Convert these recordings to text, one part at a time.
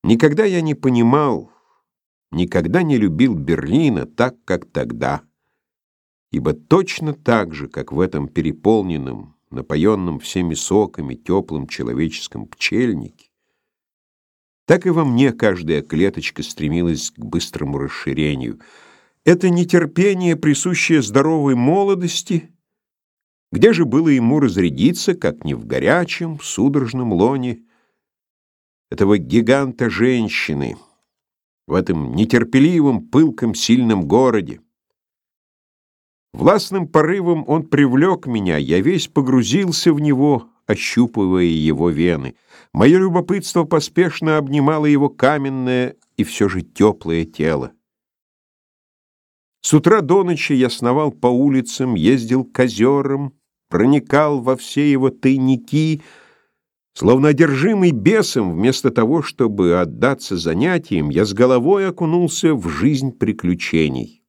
Никогда я не понимал, никогда не любил Берлина так, как тогда, ибо точно так же, как в этом переполненном, напоенном всеми соками теплом человеческом пчельнике, так и во мне каждая клеточка стремилась к быстрому расширению. Это нетерпение, присущее здоровой молодости, где же было ему разрядиться, как не в горячем, судорожном лоне этого гиганта женщины, в этом нетерпеливом, пылком, сильном городе. Властным порывом он привлек меня, я весь погрузился в него, ощупывая его вены. Мое любопытство поспешно обнимало его каменное и все же теплое тело. С утра до ночи я сновал по улицам, ездил к озерам, проникал во все его тайники, словно одержимый бесом, вместо того, чтобы отдаться занятиям, я с головой окунулся в жизнь приключений.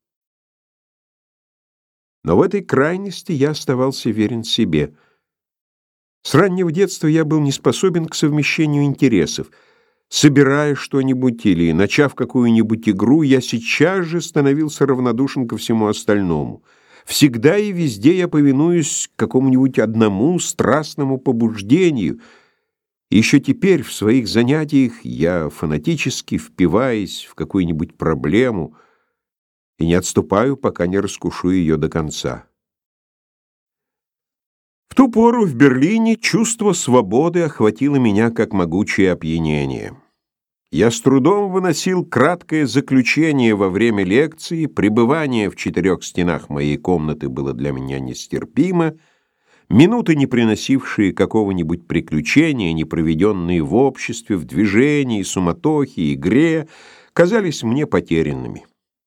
Но в этой крайности я оставался верен себе. С раннего детства я был не способен к совмещению интересов. Собирая что-нибудь или начав какую-нибудь игру, я сейчас же становился равнодушен ко всему остальному. Всегда и везде я повинуюсь какому-нибудь одному страстному побуждению. И еще теперь в своих занятиях я фанатически впиваюсь в какую-нибудь проблему и не отступаю, пока не раскушу ее до конца. В ту пору в Берлине чувство свободы охватило меня как могучее опьянение. Я с трудом выносил краткое заключение во время лекции, пребывание в 4 стенах моей комнаты было для меня нестерпимо, минуты, не приносившие какого-нибудь приключения, не проведенные в обществе, в движении, суматохе, игре, казались мне потерянными.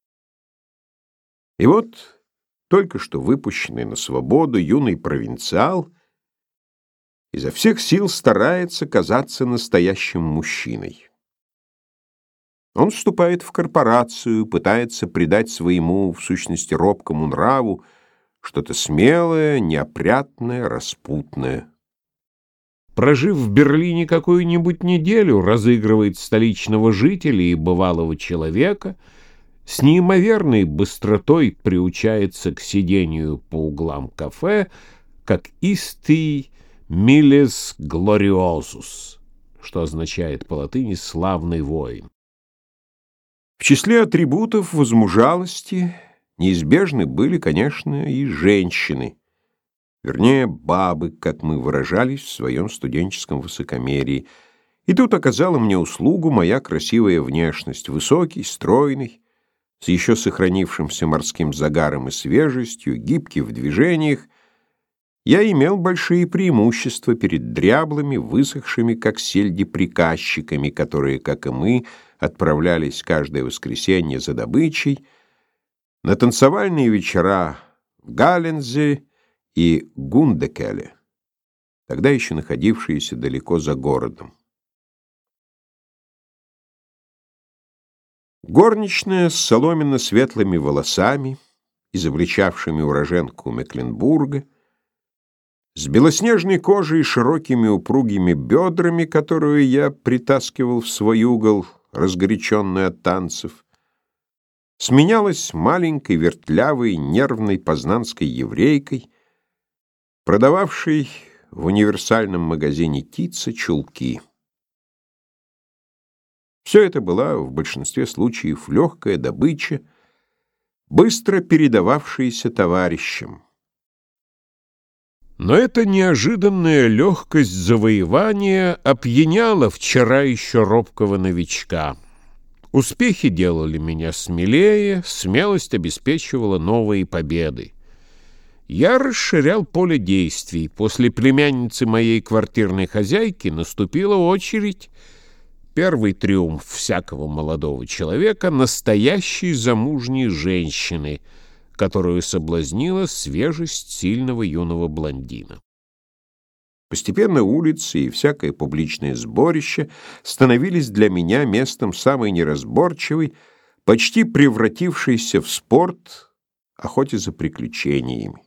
И вот только что выпущенный на свободу юный провинциал изо всех сил старается казаться настоящим мужчиной. Он вступает в корпорацию, пытается придать своему, в сущности, робкому нраву что-то смелое, неопрятное, распутное. Прожив в Берлине какую-нибудь неделю, разыгрывает столичного жителя и бывалого человека, с неимоверной быстротой приучается к сидению по углам кафе, как истый «милес глориозус», что означает по латыни «славный воин». В числе атрибутов возмужалости неизбежны были, конечно, и женщины, вернее, бабы, как мы выражались в своем студенческом высокомерии. И тут оказала мне услугу моя красивая внешность, высокий, стройный, с еще сохранившимся морским загаром и свежестью, гибкий в движениях, я имел большие преимущества перед дряблыми, высохшими, как сельди, приказчиками, которые, как и мы, отправлялись каждое воскресенье за добычей на танцевальные вечера в Галензе и Гундекеле, тогда еще находившиеся далеко за городом. Горничная с соломенно-светлыми волосами, изобличавшими уроженку Мекленбурга, с белоснежной кожей и широкими упругими бедрами, которую я притаскивал в свой угол, разгоряченный от танцев, сменялась маленькой, вертлявой, нервной познанской еврейкой, продававшей в универсальном магазине Тица чулки. Все это была в большинстве случаев легкая добыча, быстро передававшаяся товарищам. Но эта неожиданная легкость завоевания опьяняла вчера еще робкого новичка. Успехи делали меня смелее, смелость обеспечивала новые победы. Я расширял поле действий. После племянницы моей квартирной хозяйки наступила очередь. Первый триумф всякого молодого человека — настоящей замужней женщины, которую соблазнила свежесть сильного юного блондина. Постепенно улицы и всякое публичное сборище становились для меня местом самой неразборчивой, почти превратившейся в спорт охоте за приключениями.